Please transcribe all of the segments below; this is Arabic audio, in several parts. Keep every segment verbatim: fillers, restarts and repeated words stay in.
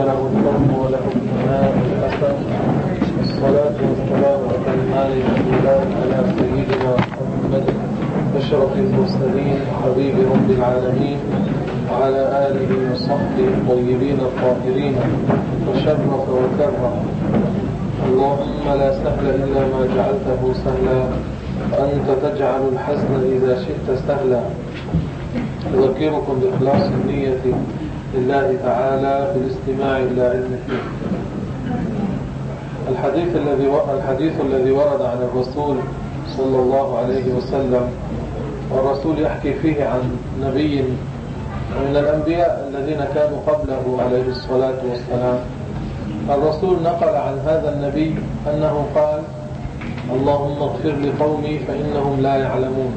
وله الحكم وله الثناء والحسن، والصلاة والسلام على الأنبياء على سيدنا محمد أشرف المرسلين حبيب رب العالمين وعلى آله وصحبه الطيبين الطاهرين وشرف وكرم. اللهم لا سهل إلا ما جعلته سهلا وأنت تجعل الحزن إذا شئت سهلا. أذكركم بإخلاص النية لله تعالى في الاستماع إلى علم فيه. الحديث الذي الحديث الذي ورد عن الرسول صلى الله عليه وسلم، والرسول يحكي فيه عن نبي من الأنبياء الذين كانوا قبله عليه الصلاة والسلام. الرسول نقل عن هذا النبي أنه قال: اللهم اغفر لقومي فإنهم لا يعلمون.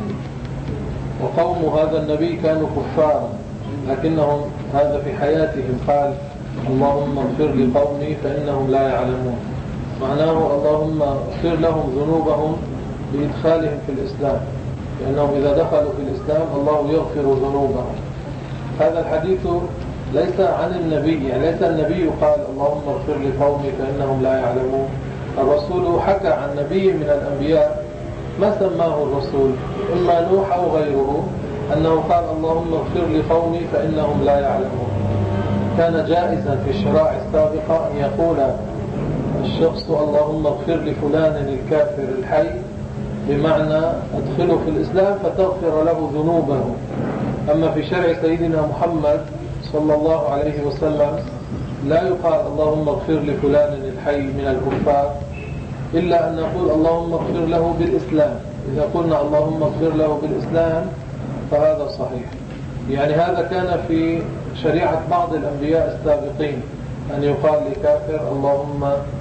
وقوم هذا النبي كانوا كفارا، لكنهم هذا في حياتهم قال: اللهم اغفر لقومي فإنهم لا يعلمون. معناه اللهم اغفر لهم ذنوبهم بإدخالهم في الإسلام، لأنهم إذا دخلوا في الإسلام الله يغفر ذنوبهم. هذا الحديث ليس عن النبي، يعني ليس النبي قال اللهم اغفر لقومي فإنهم لا يعلمون. الرسول حكى عن نبي من الأنبياء ما سماه الرسول، إما نوح أو غيره، أنه قال اللهم اغفر لقومي فإنهم لا يعلمون. كان جائزا في الشرائع السابقة أن يقول الشخص اللهم اغفر لفلان الكافر الحي، بمعنى ادخله في الإسلام فتغفر له ذنوبه. أما في شرع سيدنا محمد صلى الله عليه وسلم لا يقال اللهم اغفر لفلان الحي من الكفار، إلا أن نقول اللهم اغفر له بالإسلام. إذا قلنا اللهم اغفر له بالإسلام فهذا صحيح. يعني هذا كان في شريعة بعض الأنبياء السابقين، أن يقال لكافر اللهم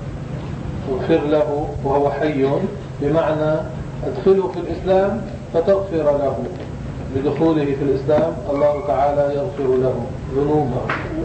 اغفر له وهو حي، بمعنى ادخله في الإسلام فتغفر له. بدخوله في الإسلام الله تعالى يغفر له ذنوبه.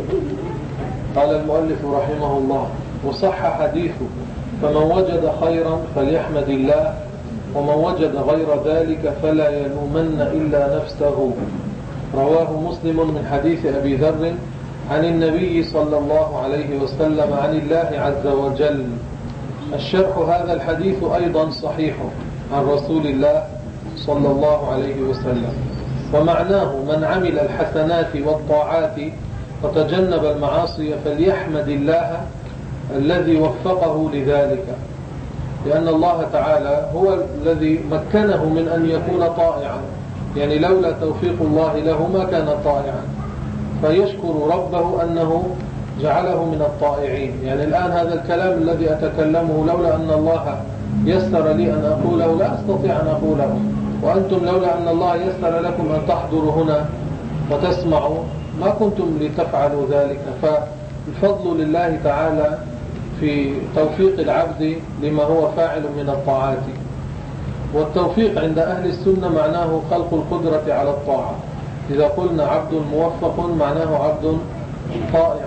قال المؤلف رحمه الله: وصح حديثه: فمن وجد خيرا فليحمد الله، ومن وجد غير ذلك فلا يلومن إلا نفسه. رواه مسلم من حديث أبي ذر عن النبي صلى الله عليه وسلم عن الله عز وجل. الشرح: هذا الحديث أيضا صحيح عن رسول الله صلى الله عليه وسلم، ومعناه: من عمل الحسنات والطاعات وتجنب المعاصي فليحمد الله الذي وفقه لذلك، لأن الله تعالى هو الذي مكنه من أن يكون طائعا، يعني لولا توفيق الله له ما كان طائعا. فيشكر ربه أنه جعله من الطائعين. يعني الآن هذا الكلام الذي أتكلمه لولا أن الله يسر لي أن أقوله لا أستطيع أن أقوله، وأنتم لولا أن الله يسر لكم أن تحضروا هنا وتسمعوا ما كنتم لتفعلوا ذلك. فالفضل لله تعالى في توفيق العبد لما هو فاعل من الطاعات. والتوفيق عند أهل السنة معناه خلق القدرة على الطاعة. إذا قلنا عبد موفق معناه عبد طائع.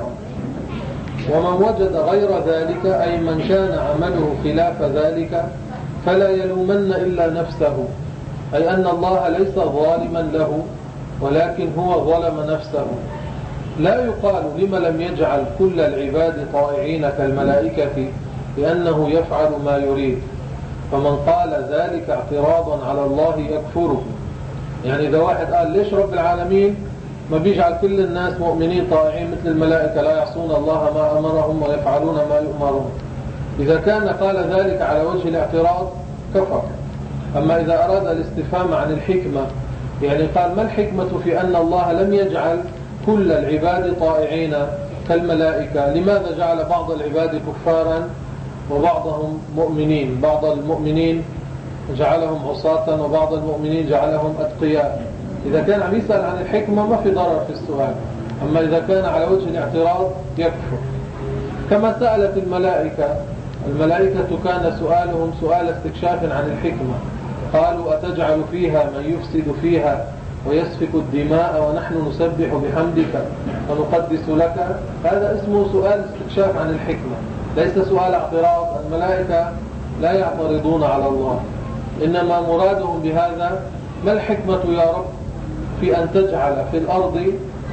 ومن وجد غير ذلك، أي من كان عمله خلاف ذلك، فلا يلومن إلا نفسه، أي أن الله ليس ظالما له، ولكن هو ظلم نفسه. لا يقال لما لم يجعل كل العباد طائعين كالملائكة، لأنه يفعل ما يريد. فمن قال ذلك اعتراضا على الله يكفره. يعني إذا واحد قال ليش رب العالمين ما بيجعل كل الناس مؤمنين طائعين مثل الملائكة لا يعصون الله ما أمرهم ويفعلون ما يؤمرون، إذا كان قال ذلك على وجه الاعتراض كفر. أما إذا أراد الاستفهام عن الحكمة، يعني قال ما الحكمة في أن الله لم يجعل كل العباد طائعين كالملائكة؟ لماذا جعل بعض العباد كفارا وبعضهم مؤمنين؟ بعض المؤمنين جعلهم عصاة وبعض المؤمنين جعلهم أتقياء. إذا كان عم يسأل عن الحكمة ما في ضرر في السؤال، أما إذا كان على وجه الاعتراض يكفر. كما سألت الملائكة، الملائكة كان سؤالهم سؤال استكشاف عن الحكمة. قالوا أتجعل فيها من يفسد فيها ويسفك الدماء ونحن نسبح بحمدك ونقدس لك؟ هذا اسمه سؤال استكشاف عن الحكمة، ليس سؤال اعتراض. الملائكة لا يعترضون على الله، إنما مرادهم بهذا ما الحكمة يا رب في أن تجعل في الأرض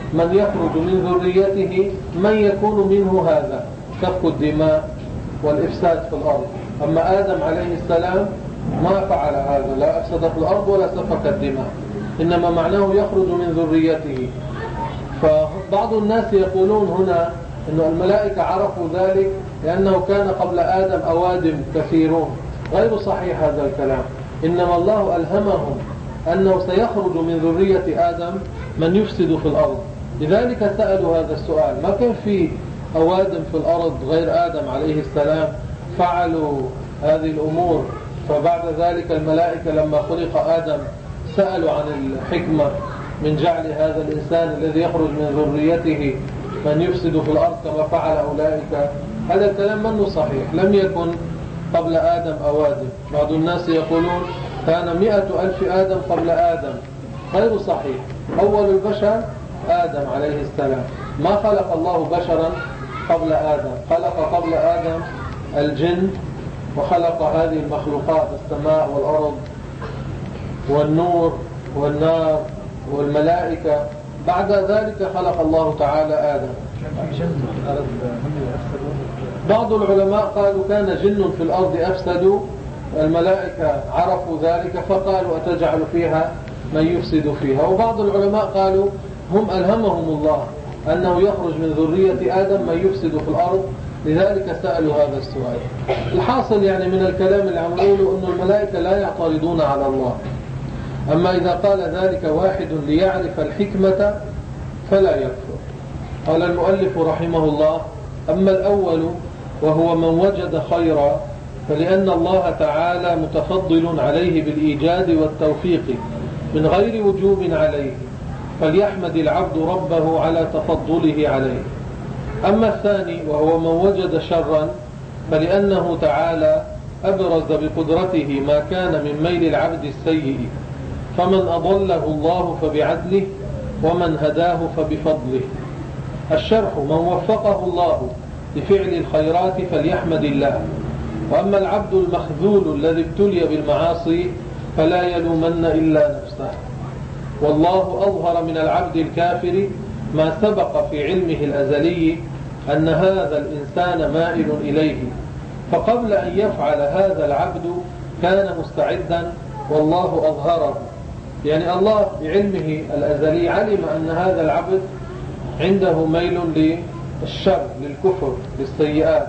من يخرج من ذريته من يكون منه هذا سفك الدماء والإفساد في الأرض. أما آدم عليه السلام ما فعل هذا، لا أفسد في الأرض ولا سفك الدماء، إنما معناه يخرج من ذريته. فبعض الناس يقولون هنا أن الملائكة عرفوا ذلك لأنه كان قبل آدم أوادم كثيرون. غير صحيح هذا الكلام، إنما الله ألهمهم أنه سيخرج من ذرية آدم من يفسد في الأرض، لذلك سألوا هذا السؤال. ما كان في أوادم في الأرض غير آدم عليه السلام فعلوا هذه الأمور، فبعد ذلك الملائكة لما خلق آدم سألوا عن الحكمة من جعل هذا الإنسان الذي يخرج من ذريته من يفسد في الأرض كما فعل أولئك. هذا الكلام منه صحيح، لم يكن قبل آدم أوادم. بعض الناس يقولون كان مئة ألف آدم قبل آدم، غير صحيح. أول البشر آدم عليه السلام، ما خلق الله بشرا قبل آدم، خلق قبل آدم الجن وخلق هذه المخلوقات، السماء والأرض والنور والنار والملائكة. بعد ذلك خلق الله تعالى آدم. بعض العلماء قالوا كان جن في الأرض أفسدوا، الملائكة عرفوا ذلك فقالوا أتجعل فيها من يفسد فيها. وبعض العلماء قالوا هم ألهمهم الله أنه يخرج من ذرية آدم من يفسد في الأرض، لذلك سألوا هذا السؤال. الحاصل يعني من الكلام اللي عم نقوله أن الملائكة لا يعترضون على الله. أما إذا قال ذلك واحد ليعرف الحكمة فلا يكفر. قال المؤلف رحمه الله: أما الأول وهو من وجد خيرا فلأن الله تعالى متفضل عليه بالإيجاد والتوفيق من غير وجوب عليه، فليحمد العبد ربه على تفضله عليه. أما الثاني وهو من وجد شرا فلأنه تعالى أبرز بقدرته ما كان من ميل العبد السيء، فمن أضله الله فبعدله ومن هداه فبفضله. الشرح: من وفقه الله لفعل الخيرات فليحمد الله. وأما العبد المخذول الذي ابتلي بالمعاصي فلا يلومن إلا نفسه. والله أظهر من العبد الكافر ما سبق في علمه الأزلي أن هذا الإنسان مائل إليه، فقبل أن يفعل هذا العبد كان مستعدا والله أظهره. يعني الله بعلمه الأزلي علم أن هذا العبد عنده ميل للشر، للكفر، للسيئات،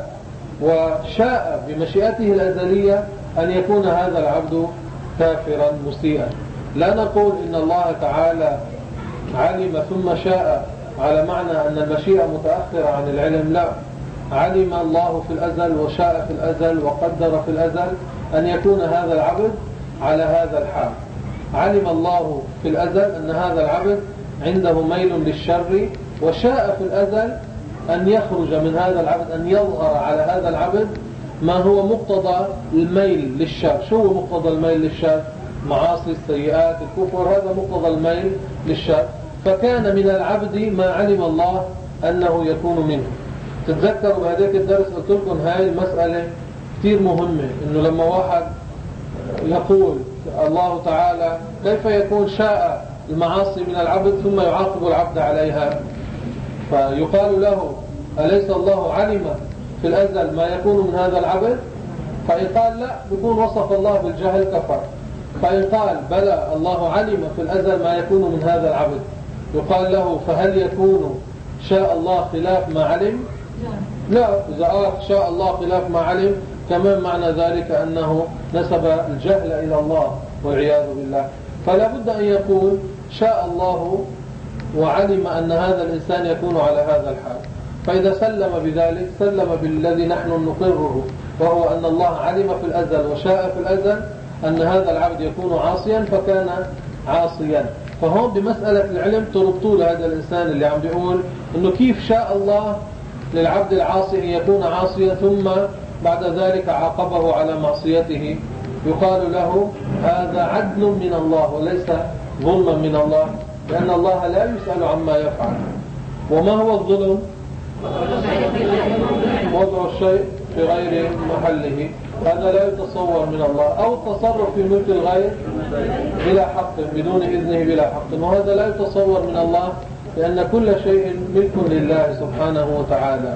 وشاء بمشيئته الأزلية أن يكون هذا العبد كافرا مسيئا. لا نقول إن الله تعالى علم ثم شاء على معنى أن المشيئة متأخرة عن العلم، لا، علم الله في الأزل وشاء في الأزل وقدر في الأزل أن يكون هذا العبد على هذا الحال. علم الله في الأزل أن هذا العبد عنده ميل للشر، وشاء في الأزل أن يخرج من هذا العبد، أن يظهر على هذا العبد ما هو مقتضى الميل للشر. شو هو مقتضى الميل للشر؟ معاصي، السيئات، الكفر، هذا مقتضى الميل للشر. فكان من العبد ما علم الله أنه يكون منه. تتذكروا بهذيك الدرس قلت لكم هاي المسألة كثير مهمة، إنه لما واحد يقول الله تعالى كيف يكون شاء المعاصي من العبد ثم يعاقب العبد عليها، فيقال له أليس الله علم في الأزل ما يكون من هذا العبد؟ فإن قال لا، يكون وصف الله بالجهل كفر. فإن قال بلى الله علم في الأزل ما يكون من هذا العبد، يقال له فهل يكون شاء الله خلاف ما علم؟ لا. إذا قال شاء الله خلاف ما علم كمان معنى ذلك أنه نسب الجهل إلى الله والعياذ بالله. فلا بد أن يقول شاء الله وعلم أن هذا الإنسان يكون على هذا الحال. فإذا سلم بذلك سلم بالذي نحن نقره، وهو أن الله علم في الأزل وشاء في الأزل أن هذا العبد يكون عاصيا فكان عاصيا. فهم بمسألة العلم تربطوا لهذا الإنسان اللي عم بيقول أنه كيف شاء الله للعبد العاصي أن يكون عاصيا ثم بعد ذلك عاقبه على معصيته، يقال له هذا عدل من الله وليس ظلما من الله، لأن الله لا يسأل عما يفعل. وما هو الظلم؟ وضع الشيء في غير محله، هذا لا يتصور من الله، أو التصرف في ملك الغير بلا حق بدون إذنه بلا حق، وهذا لا يتصور من الله لأن كل شيء ملك لله سبحانه وتعالى.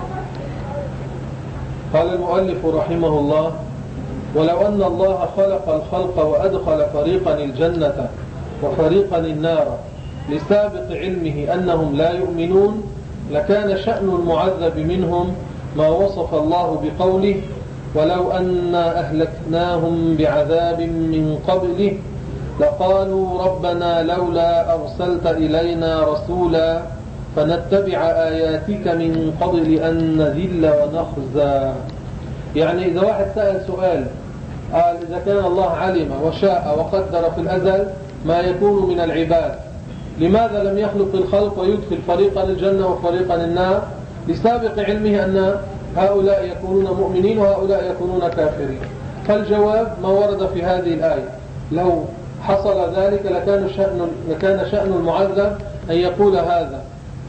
قال المؤلف رحمه الله: ولو أن الله خلق الخلق وأدخل فريقا الجنة وفريقا النار لسابق علمه أنهم لا يؤمنون لكان شأن المعذب منهم ما وصف الله بقوله: ولو أنا أهلكناهم بعذاب من قبله لقالوا ربنا لولا أرسلت إلينا رسولا فنتبع آياتك من قبل أن نذل ونخزى. يعني إذا واحد سأل سؤال قال إذا كان الله علم وشاء وقدر في الأزل ما يكون من العباد، لماذا لم يخلق الخلق ويدخل فريقا الجنة وفريقا النار لسابق علمه أن هؤلاء يكونون مؤمنين وهؤلاء يكونون كافرين؟ فالجواب ما ورد في هذه الآية: لو حصل ذلك لكان شأن, لكان شأن المعذب أن يقول هذا،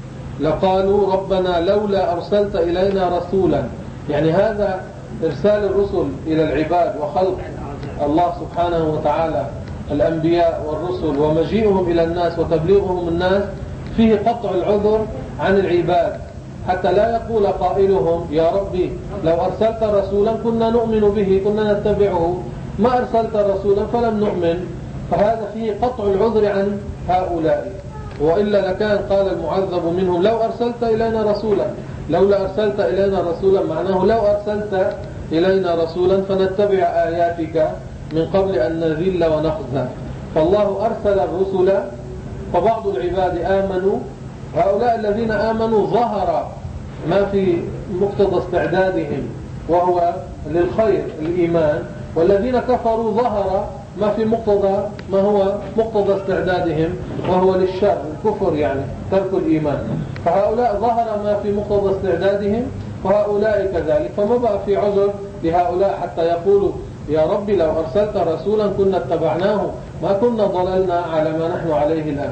لقالوا ربنا لولا أرسلت إلينا رسولا. يعني هذا إرسال الرسل إلى العباد وخلق الله سبحانه وتعالى الأنبياء والرسل ومجيئهم إلى الناس وتبليغهم الناس فيه قطع العذر عن العباد، حتى لا يقول قائلهم يا ربي لو أرسلت رسولا كنا نؤمن به كنا نتبعه، ما أرسلت رسولا فلم نؤمن. فهذا فيه قطع العذر عن هؤلاء، وإلا لكان قال المعذب منهم لو أرسلت إلينا رسولا. لولا أرسلت إلينا رسولا معناه لو أرسلت إلينا رسولا فنتبع آياتك من قبل أن نذل ونخزى. فالله أرسل الرسل فبعض العباد آمنوا، هؤلاء الذين آمنوا ظهر ما في مقتضى استعدادهم وهو للخير الإيمان، والذين كفروا ظهر ما في مقتضى ما هو مقتضى استعدادهم وهو للشر الكفر، يعني ترك الإيمان. فهؤلاء ظهر ما في مقتضى استعدادهم وهؤلاء كذلك، فما بقى في عذر لهؤلاء حتى يقولوا يا ربي لو أرسلت رسولا كنا اتبعناه ما كنا ضللنا على ما نحن عليه الآن.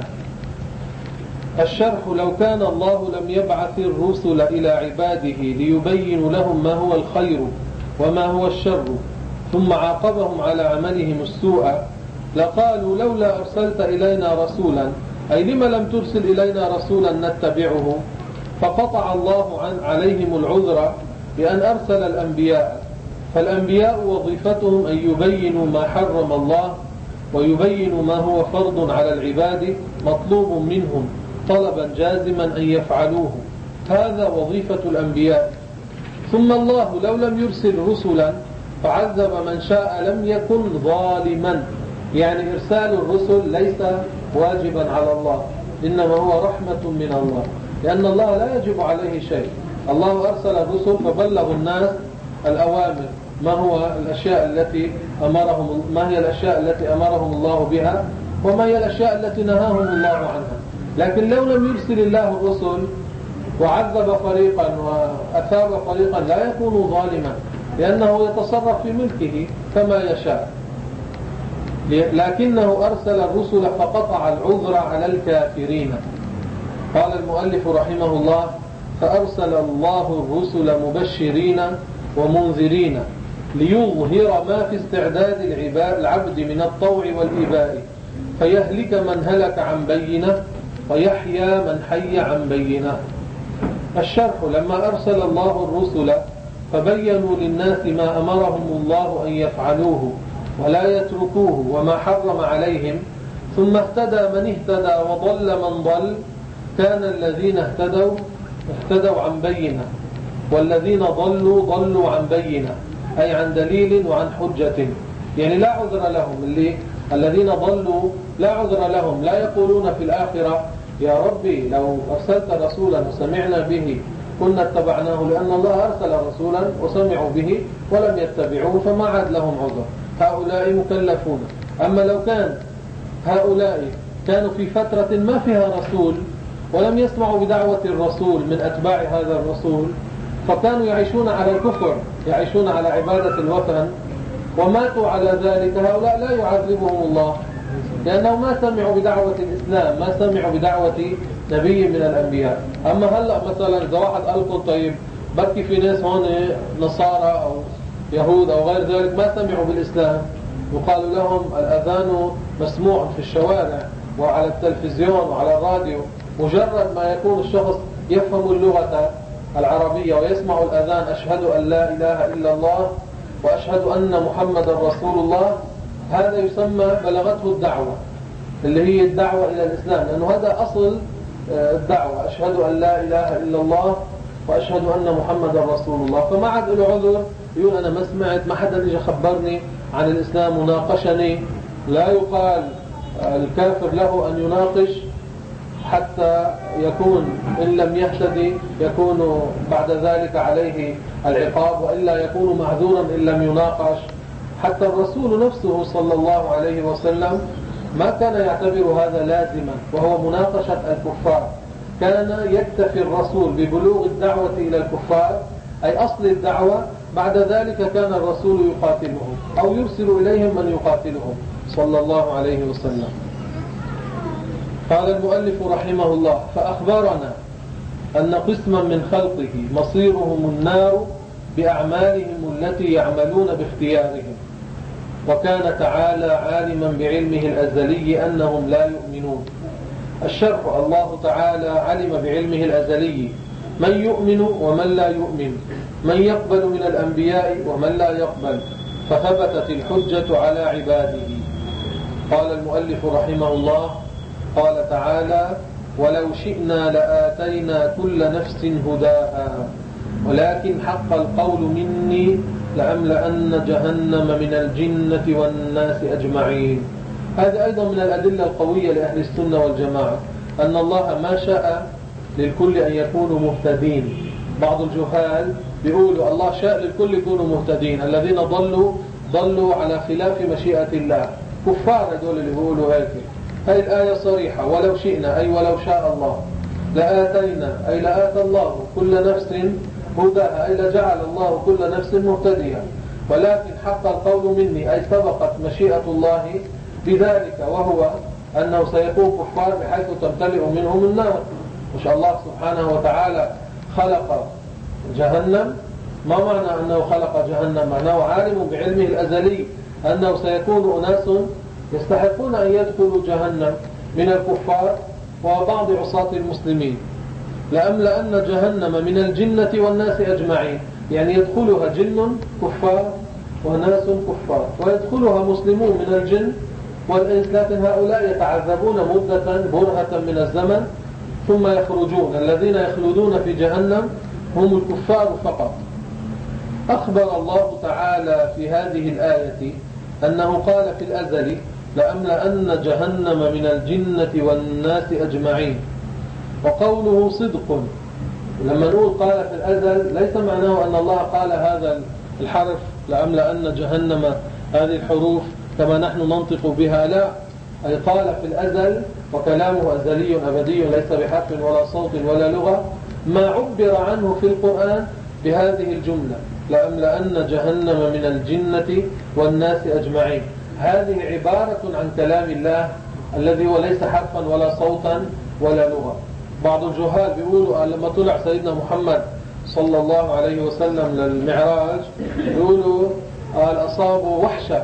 الشرح: لو كان الله لم يبعث الرسل إلى عباده ليبين لهم ما هو الخير وما هو الشر ثم عاقبهم على عملهم السوء لقالوا لولا أرسلت إلينا رسولا، أي لما لم ترسل إلينا رسولا نتبعه، فقطع الله عن عليهم العذر بأن أرسل الأنبياء. فالأنبياء وظيفتهم أن يبينوا ما حرم الله ويبينوا ما هو فرض على العباد مطلوب منهم طلبا جازما أن يفعلوه، هذا وظيفة الأنبياء. ثم الله لو لم يرسل رسلا فعذب من شاء لم يكن ظالما. يعني إرسال الرسل ليس واجبا على الله، إنما هو رحمة من الله، لأن الله لا يجب عليه شيء. الله أرسل الرسل فبلغوا الناس الأوامر، ما هو الأشياء التي أمرهم ما هي الأشياء التي أمرهم الله بها وما هي الأشياء التي نهاهم الله عنها. لكن لو لم يرسل الله الرسل وعذب فريقا وأثاب فريقا لا يكون ظالما، لأنه يتصرف في ملكه كما يشاء. لكنه أرسل الرسل فقطع العذر على الكافرين. قال المؤلف رحمه الله: فأرسل الله الرسل مبشرين ومنذرين ليظهر ما في استعداد العبد من الطوع والإباء فيهلك من هلك عن بينه ويحيى من حي عن بينه. الشرح: لما أرسل الله الرسل فبينوا للناس ما أمرهم الله أن يفعلوه ولا يتركوه وما حرم عليهم، ثم اهتدى من اهتدى وضل من ضل، كان الذين اهتدوا اهتدوا عن بينه والذين ضلوا ضلوا عن بينه، أي عن دليل وعن حجة. يعني لا عذر لهم، اللي الذين ضلوا لا عذر لهم، لا يقولون في الآخرة يا ربي لو أرسلت رسولا وسمعنا به كنا اتبعناه، لأن الله أرسل رسولا وسمعوا به ولم يتبعوه فما عاد لهم عذر، هؤلاء مكلفون. أما لو كان هؤلاء كانوا في فترة ما فيها رسول ولم يسمعوا بدعوة الرسول من أتباع هذا الرسول فكانوا يعيشون على الكفر، يعيشون على عبادة الوثن وماتوا على ذلك، هؤلاء لا يعذبهم الله لأنهم ما سمعوا بدعوة الإسلام، ما سمعوا بدعوة نبي من الأنبياء. أما هلأ مثلا إذا واحد قال لكم طيب بركي في ناس هون نصارى أو يهود أو غير ذلك ما سمعوا بالإسلام، يقال لهم الأذان مسموع في الشوارع وعلى التلفزيون وعلى الراديو، مجرد ما يكون الشخص يفهم اللغة العربية ويسمع الأذان أشهد أن لا إله إلا الله وأشهد أن محمد رسول الله، هذا يسمى بلغته الدعوة، اللي هي الدعوة إلى الإسلام، لأنه هذا أصل الدعوة، أشهد أن لا إله إلا الله وأشهد أن محمد رسول الله. فما عاد له عذر يقول أنا ما سمعت، ما حدا اجى خبرني عن الإسلام وناقشني. لا يقال الكافر له أن يناقش حتى يكون إن لم يهتدي يكون بعد ذلك عليه العقاب، وإلا يكون معذورا إن لم يناقش. حتى الرسول نفسه صلى الله عليه وسلم ما كان يعتبر هذا لازما، وهو مناقشة الكفار. كان يكتفي الرسول ببلوغ الدعوة إلى الكفار، أي أصل الدعوة، بعد ذلك كان الرسول يقاتلهم أو يرسل إليهم من يقاتلهم صلى الله عليه وسلم. قال المؤلف رحمه الله: فأخبرنا أن قسما من خلقه مصيرهم النار بأعمالهم التي يعملون باختيارهم، وكان تعالى عالما بعلمه الأزلي أنهم لا يؤمنون. الشرح: الله تعالى علم بعلمه الأزلي من يؤمن ومن لا يؤمن، من يقبل من الأنبياء ومن لا يقبل، فثبتت الحجة على عباده. قال المؤلف رحمه الله: قال تعالى: ولو شئنا لآتينا كل نفس هداها ولكن حق القول مني لأملأن جهنم من الجنة والناس أجمعين. هذا أيضا من الأدلة القوية لأهل السنة والجماعة، أن الله ما شاء للكل أن يكونوا مهتدين. بعض الجهال بيقولوا الله شاء للكل يكونوا مهتدين، الذين ضلوا ضلوا على خلاف مشيئة الله. كفار هذول اللي بيقولوا هيك. هذه الآية صريحة: ولو شئنا أي ولو شاء الله، لآتينا أي لآتى الله كل نفس هداها، أي لجعل الله كل نفس مهتدية، ولكن حق القول مني أي سبقت مشيئة الله بذلك، وهو أنه سيكون كفار بحيث تمتلئ منهم النار. مش الله سبحانه وتعالى خلق جهنم؟ ما معنى أنه خلق جهنم؟ معناه عالم بعلمه الأزلي أنه سيكون أناس يستحقون أن يدخلوا جهنم من الكفار وبعض عصاة المسلمين. لأملأن جهنم من الجنة والناس أجمعين، يعني يدخلها جن كفار وناس كفار، ويدخلها مسلمون من الجن والإنس، لكن هؤلاء يتعذبون مدة برهة من الزمن ثم يخرجون. الذين يخلدون في جهنم هم الكفار فقط. أخبر الله تعالى في هذه الآية أنه قال في الأزل: لأملأن جهنم من الجنة والناس أجمعين. وقوله صدق. لما نقول قال في الأزل ليس معناه أن الله قال هذا الحرف لأملأن جهنم هذه الحروف كما نحن ننطق بها، لا، أي قال في الأزل، وكلامه أزلي أبدي ليس بحرف ولا صوت ولا لغة، ما عبر عنه في القرآن بهذه الجملة: لأملأن جهنم من الجنة والناس أجمعين. هذه عبارة عن كلام الله الذي هو ليس حرفا ولا صوتا ولا لغة. بعض الجهال بيقولوا لما طلع سيدنا محمد صلى الله عليه وسلم للمعراج بيقولوا قال أصابوا وحشة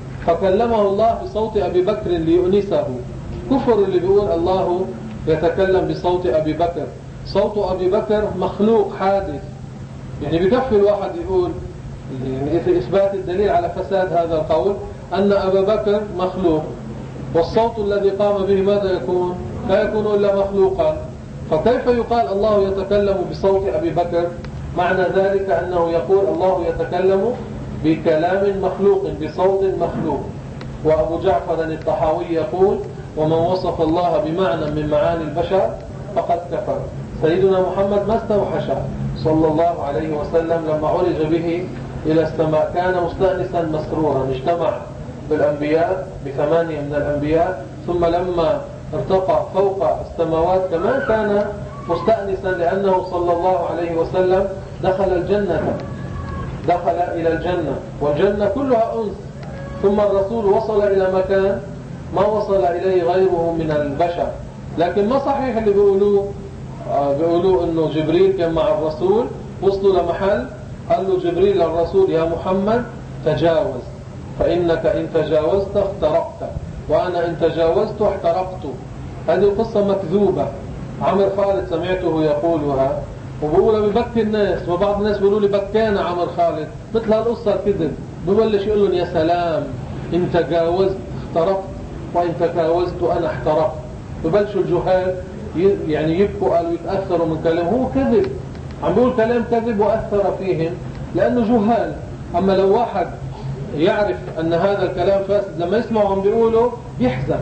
فكلمه الله بصوت أبي بكر ليؤنسه. كفر اللي بيقول الله يتكلم بصوت أبي بكر. صوت أبي بكر مخلوق حادث، يعني بكفي الواحد يقول يعني في إثبات الدليل على فساد هذا القول أن أبا بكر مخلوق، والصوت الذي قام به ماذا يكون؟ لا يكون إلا مخلوقا. فكيف يقال الله يتكلم بصوت أبي بكر؟ معنى ذلك أنه يقول الله يتكلم بكلام مخلوق بصوت مخلوق. وأبو جعفر الطحاوي يقول: ومن وصف الله بمعنى من معاني البشر فقد كفر. سيدنا محمد ما استوحش صلى الله عليه وسلم لما عرج به إلى السماء، كان مستأنسا مسرورا، اجتمع بالأنبياء بثمانية من الأنبياء، ثم لما ارتقى فوق السماوات كمان كان مستأنسا، لأنه صلى الله عليه وسلم دخل الجنة، دخل إلى الجنة، والجنة كلها أنس. ثم الرسول وصل إلى مكان ما وصل إليه غيره من البشر. لكن ما صحيح اللي بيقولوه بيقولوا إنه جبريل كان مع الرسول، وصلوا لمحل قال له جبريل للرسول: يا محمد تجاوز، فإنك إن تجاوزت اخترقت، وأنا إن تجاوزت احترقت. هذه القصة مكذوبة، عمر خالد سمعته يقولها وبقولها ببكي الناس، وبعض الناس بيقولوا لي بكانا عمر خالد مثل هالقصة كذب. ببلش يقول لهم يا سلام إن تجاوزت اخترقت وإن تجاوزت أنا احترقت. ببلشوا الجهال يعني يبكوا قالوا يتأثروا من كلام هو كذب، عم بيقول كلام كذب وأثر فيهم لأنه جهال. أما لو واحد يعرف أن هذا الكلام فاسد لما يسمعوا عم بيقولوا بيحزن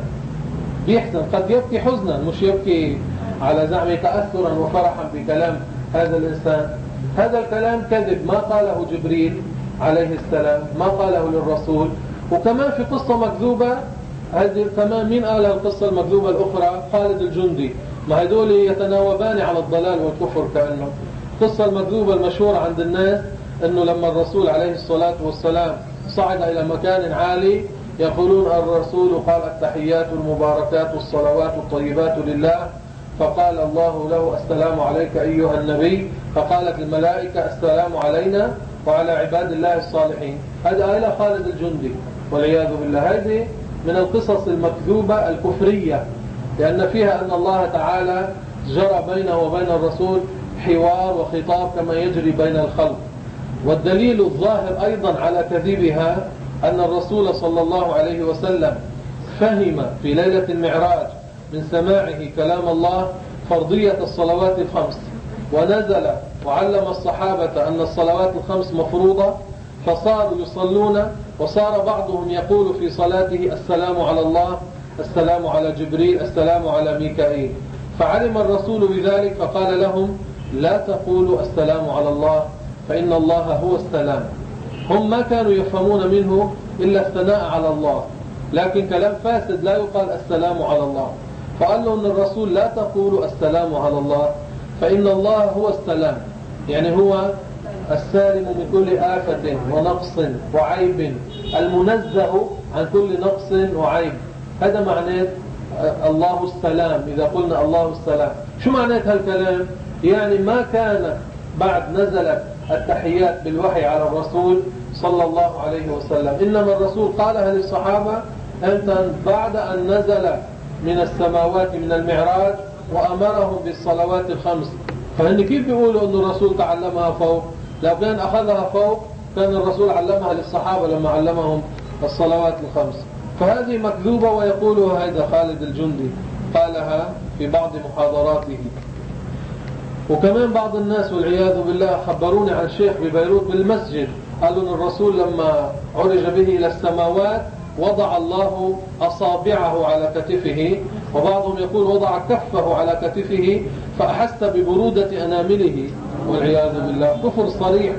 بيحزن قد يبكي حزنا، مش يبكي على زعمه تأثرا وفرحا بكلام هذا الإنسان. هذا الكلام كذب، ما قاله جبريل عليه السلام، ما قاله للرسول. وكمان في قصة مكذوبة، هذه كمان مين قال القصة المكذوبة الأخرى؟ خالد الجندي. ما هدول يتناوبان على الضلال والكفر كأنه. القصة المكذوبة المشهورة عند الناس أنه لما الرسول عليه الصلاة والسلام صعد إلى مكان عالي يقولون الرسول قال التحيات المباركات والصلوات الطيبات لله، فقال الله له السلام عليك أيها النبي، فقالت الملائكة السلام علينا وعلى عباد الله الصالحين. هذا آية خالد الجندي والعياذ بالله. هذه من القصص المكذوبة الكفرية، لأن فيها أن الله تعالى جرى بينه وبين الرسول حوار وخطاب كما يجري بين الخلق. والدليل الظاهر أيضا على كذبها أن الرسول صلى الله عليه وسلم فهم في ليلة المعراج من سماعه كلام الله فرضية الصلوات الخمس، ونزل وعلم الصحابة أن الصلوات الخمس مفروضة، فصاروا يصلون، وصار بعضهم يقول في صلاته السلام على الله، السلام على جبريل، السلام على ميكائيل. فعلم الرسول بذلك فقال لهم لا تقولوا السلام على الله فإن الله هو السلام. هم ما كانوا يفهمون منه إلا الثناء على الله، لكن كلام فاسد لا يقال السلام على الله. فقال له أن الرسول لا تقولوا السلام على الله فإن الله هو السلام، يعني هو السالم من كل آفة ونقص وعيب، المنزه عن كل نقص وعيب. هذا معناه الله السلام. إذا قلنا الله السلام شو معناه هالكلام؟ يعني ما كان بعد نزلت التحيات بالوحي على الرسول صلى الله عليه وسلم، إنما الرسول قالها للصحابة أنت بعد أن نزل من السماوات من المعراج وأمرهم بالصلوات الخمس. فهن كيف بيقولوا أن الرسول تعلمها فوق؟ لو كان أخذها فوق كان الرسول علمها للصحابة لما علمهم الصلوات الخمس. فهذه مكذوبة ويقولها هذا خالد الجندي، قالها في بعض محاضراته. وكمان بعض الناس والعياذ بالله خبروني عن شيخ ببيروت بالمسجد قالوا أن الرسول لما عرج به إلى السماوات وضع الله أصابعه على كتفه، وبعضهم يقول وضع كفه على كتفه فأحس ببرودة أنامله والعياذ بالله. كفر صريح.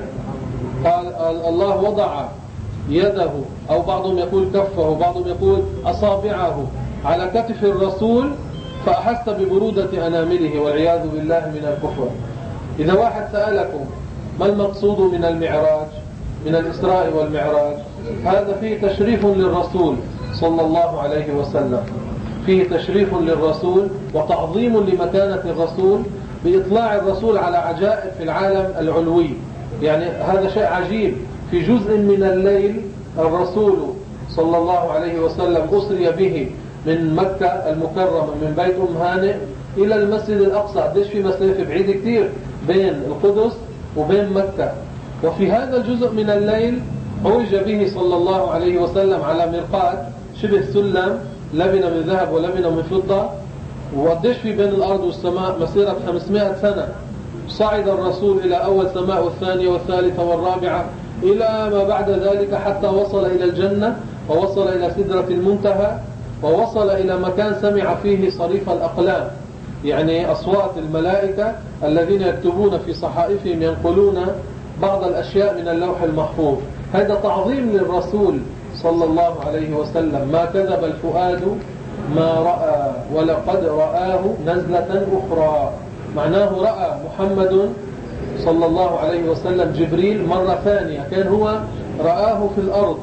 قال الله وضع يده، أو بعضهم يقول كفه وبعضهم يقول أصابعه على كتف الرسول فأحس ببرودة أنامله والعياذ بالله من الكفر. إذا واحد سألكم ما المقصود من المعراج، من الإسراء والمعراج، هذا فيه تشريف للرسول صلى الله عليه وسلم، فيه تشريف للرسول وتعظيم لمكانة الرسول بإطلاع الرسول على عجائب في العالم العلوي. يعني هذا شيء عجيب، في جزء من الليل الرسول صلى الله عليه وسلم أسري به من مكة المكرمة من بيت أم هانئ إلى المسجد الأقصى. قديش في مسافة بعيد كتير بين القدس وبين مكة. وفي هذا الجزء من الليل عرج به صلى الله عليه وسلم على مرقات شبه سلم لبنة من ذهب ولبنة من فضة. وقديش في بين الأرض والسماء مسيرة خمسمائة سنة. صعد الرسول إلى أول سماء والثانية والثالثة والرابعة إلى ما بعد ذلك حتى وصل إلى الجنة ووصل إلى سدرة المنتهى ووصل إلى مكان سمع فيه صريف الأقلام، يعني أصوات الملائكة الذين يكتبون في صحائفهم ينقلون بعض الأشياء من اللوح المحفوظ. هذا تعظيم للرسول صلى الله عليه وسلم. ما كذب الفؤاد ما رأى ولقد رآه نزلة أخرى. معناه رأى محمد صلى الله عليه وسلم جبريل مرة ثانية، كان هو رآه في الأرض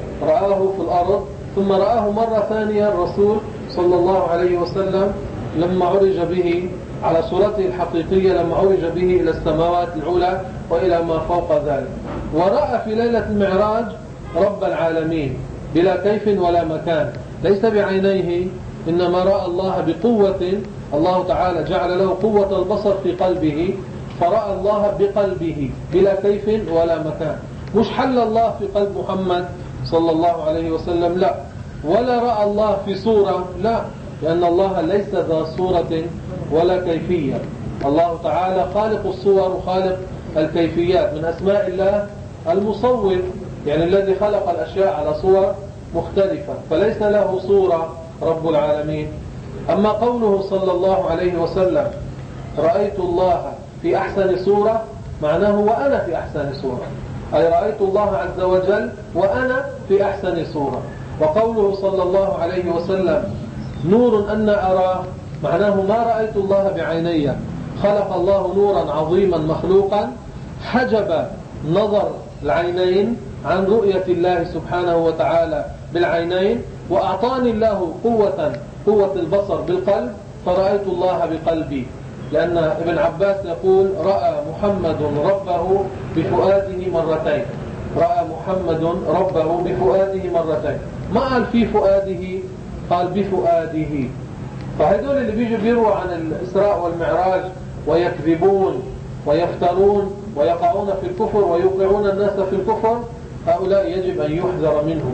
رآه في الأرض ثم رآه مرة ثانية الرسول صلى الله عليه وسلم لما عرج به على صورته الحقيقية، لما عرج به إلى السماوات العلى وإلى ما فوق ذلك. ورأى في ليلة المعراج رب العالمين بلا كيف ولا مكان، ليس بعينيه، إنما رأى الله بقوة الله تعالى جعل له قوة البصر في قلبه، فرأى الله بقلبه بلا كيف ولا مكان. مش حل الله في قلب محمد صلى الله عليه وسلم، لا، ولا رأى الله في صورة، لا، لأن الله ليس ذا صورة ولا كيفية. الله تعالى خالق الصور وخالق الكيفيات، من أسماء الله المصور، يعني الذي خلق الأشياء على صور مختلفة، فليس له صورة رب العالمين. أما قوله صلى الله عليه وسلم رأيت الله في أحسن صورة، معناه وأنا في أحسن صورة، أي رأيت الله عز وجل وأنا في أحسن صورة. وقوله صلى الله عليه وسلم نور أن أراه، معناه ما رأيت الله بعيني، خلق الله نورا عظيما مخلوقا حجب نظر العينين عن رؤية الله سبحانه وتعالى بالعينين، وأعطاني الله قوة قوة البصر بالقلب، فرأيت الله بقلبي. لأن ابن عباس يقول رأى محمد ربه بفؤاده مرتين، رأى محمد ربه بفؤاده مرتين، ما قال في فؤاده، قال بفؤاده. فهذول اللي بيجوا بيروا عن الإسراء والمعراج ويكذبون ويفترون ويقعون في الكفر ويوقعون الناس في الكفر، هؤلاء يجب أن يحذر منهم.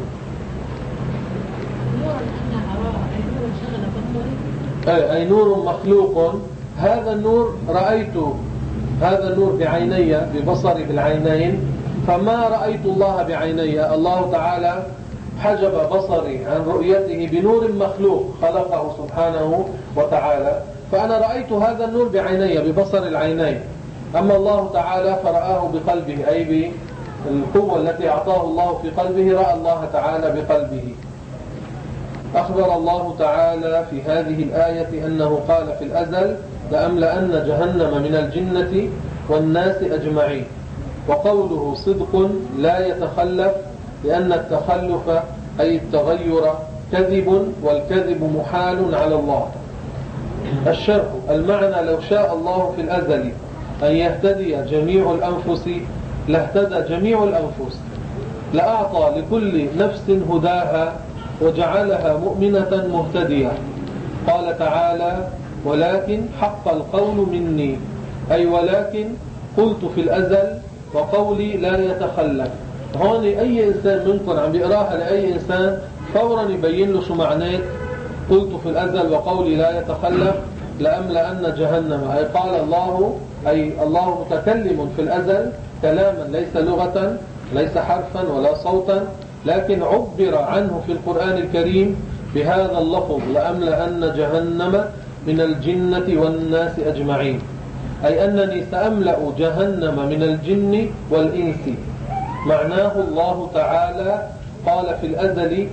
أي, أي نور مخلوق، هذا النور رأيت هذا النور بعيني، ببصري بالعينين، فما رأيت الله بعيني. الله تعالى حجب بصري عن رؤيته بنور مخلوق خلقه سبحانه وتعالى، فأنا رأيت هذا النور بعيني ببصر العينين. أما الله تعالى فرآه بقلبه، أي بالقوة التي أعطاه الله في قلبه، رأى الله تعالى بقلبه. أخبر الله تعالى في هذه الآية أنه قال في الأزل لأملأن جهنم من الجنة والناس أجمعين. وقوله صدق لا يتخلف، لأن التخلف أي التغير كذب، والكذب محال على الله. الشرح المعنى لو شاء الله في الأزل أن يهتدي جميع الأنفس لاهتدى جميع الأنفس، لأعطى لكل نفس هداها وجعلها مؤمنة مهتدية. قال تعالى ولكن حق القول مني، أي ولكن قلت في الأزل وقولي لا يتخلف. هون أي إنسان منكم عم بيقراها لأي إنسان فورا يبين له شو معناه قلت في الأزل وقولي لا يتخلف. لأملأن جهنم، أي قال الله، أي الله متكلم في الأزل كلاما ليس لغة، ليس حرفا ولا صوتا، لكن عبر عنه في القرآن الكريم بهذا اللفظ لأملأن جهنم من الجنة والناس أجمعين، أي أنني سأملأ جهنم من الجن والإنس. معناه الله تعالى قال في الأزل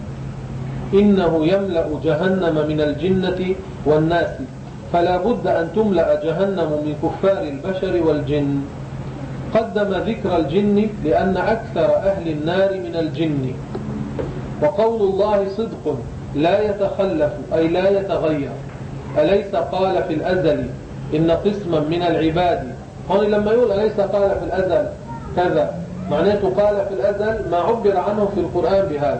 إنه يملأ جهنم من الجنة والناس، فلا بد أن تملأ جهنم من كفار البشر والجن. قدم ذكر الجن لأن أكثر أهل النار من الجن. وقول الله صدق لا يتخلف، أي لا يتغير. أليس قال في الأزل إن قسما من العباد، هون لما يقول أليس قال في الأزل كذا، معناته قال في الأزل ما عبر عنه في القرآن بهذا.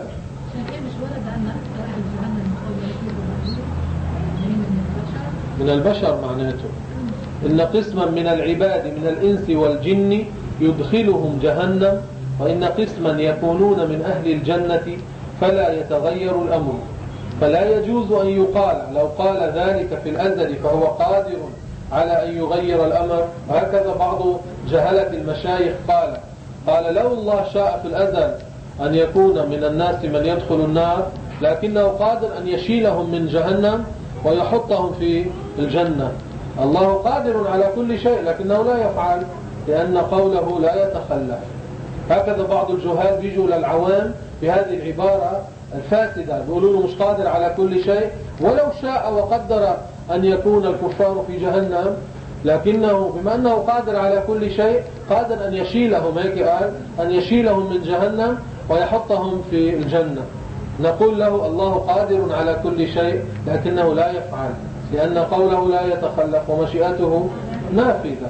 من البشر معناته إن قسما من العباد من الإنس والجن يدخلهم جهنم، وإن قسما يكونون من أهل الجنة فلا يتغير الأمر. فلا يجوز أن يقال لو قال ذلك في الأزل فهو قادر على أن يغير الأمر. وهكذا بعض جهلة المشايخ قال قال لو الله شاء في الأزل أن يكون من الناس من يدخل النار، لكنه قادر أن يشيلهم من جهنم ويحطهم في الجنة. الله قادر على كل شيء لكنه لا يفعل، لأن قوله لا يتخلف. هكذا بعض الجهال بيجوا للعوام بهذه العبارة الفاسدة، بيقولوا له مش قادر على كل شيء، ولو شاء وقدر أن يكون الكفار في جهنم، لكنه بما أنه قادر على كل شيء قادر أن يشيلهم، هيك قال، أن يشيلهم من جهنم ويحطهم في الجنة. نقول له الله قادر على كل شيء لكنه لا يفعل، لأن قوله لا يتخلف ومشيئته نافذة.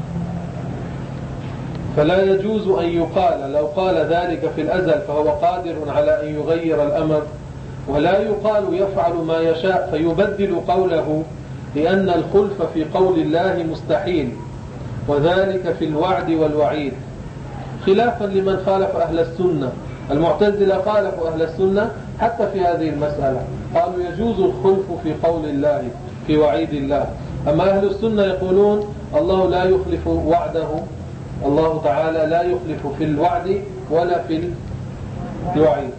فلا يجوز أن يقال لو قال ذلك في الأزل فهو قادر على أن يغير الأمر، ولا يقال يفعل ما يشاء فيبدل قوله لأن الخلف في قول الله مستحيل، وذلك في الوعد والوعيد، خلافا لمن خالف أهل السنة. المعتزلة خالفوا أهل السنة حتى في هذه المسألة، قالوا يجوز الخلف في قول الله في وعيد الله. أما أهل السنة يقولون الله لا يخلف وعده، الله تعالى لا يخلف في الوعد ولا في الوعيد.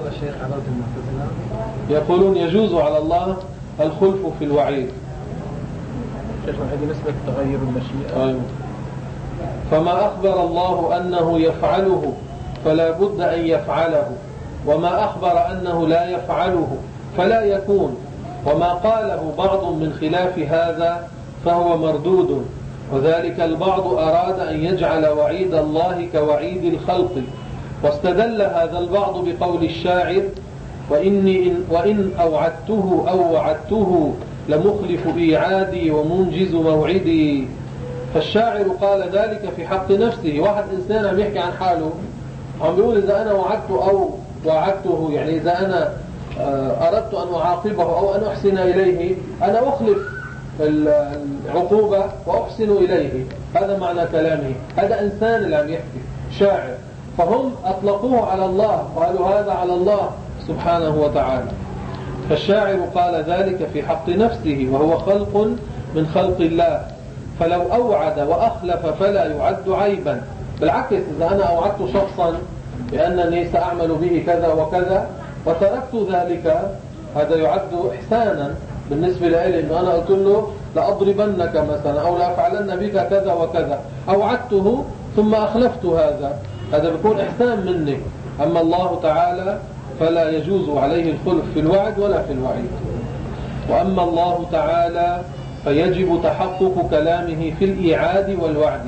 يقولون يجوز على الله الخلف في الوعيد. هذه نسبة تغير المشيئة. أيوة. فما أخبر الله أنه يفعله فلا بد أن يفعله، وما أخبر أنه لا يفعله فلا يكون، وما قاله بعض من خلاف هذا فهو مردود. وذلك البعض أراد أن يجعل وعيد الله كوعيد الخلق، واستدل هذا البعض بقول الشاعر وإني إن وإن أوعدته أو وعدته لمخلف إيعادي ومنجز موعدي. فالشاعر قال ذلك في حق نفسه. واحد إنسان عم يحكي عن حاله، عم بيقول إذا أنا وعدت أو وعدته، يعني إذا أنا أردت أن أعاقبه أو أن أحسن إليه أنا أخلف العقوبة وأحسن إليه. هذا معنى كلامه. هذا إنسان اللي عم يحكي شاعر، فهم أطلقوه على الله، قالوا هذا على الله سبحانه وتعالى. فالشاعر قال ذلك في حق نفسه وهو خلق من خلق الله، فلو أوعد وأخلف فلا يعد عيبا. بالعكس، إذا أنا أوعدت شخصا بأنني سأعمل به كذا وكذا وتركت ذلك، هذا يعد إحسانا بالنسبة لي، إنه أنا قلت له لأضربنك مثلا أو لأفعلن بك كذا وكذا، أوعدته ثم أخلفت هذا، هذا بيكون إحسان مني. أما الله تعالى فلا يجوز عليه الخلف في الوعد ولا في الوعيد. وأما الله تعالى فيجب تحقق كلامه في الإيعاد والوعد.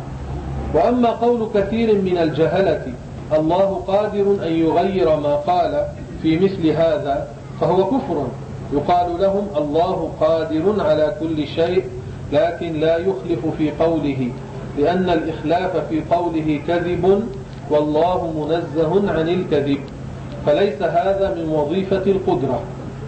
وأما قول كثير من الجهلة الله قادر أن يغير ما قال في مثل هذا فهو كفر. يقال لهم الله قادر على كل شيء لكن لا يخلف في قوله، لأن الإخلاف في قوله كذب والله منزه عن الكذب، فليس هذا من وظيفة القدرة.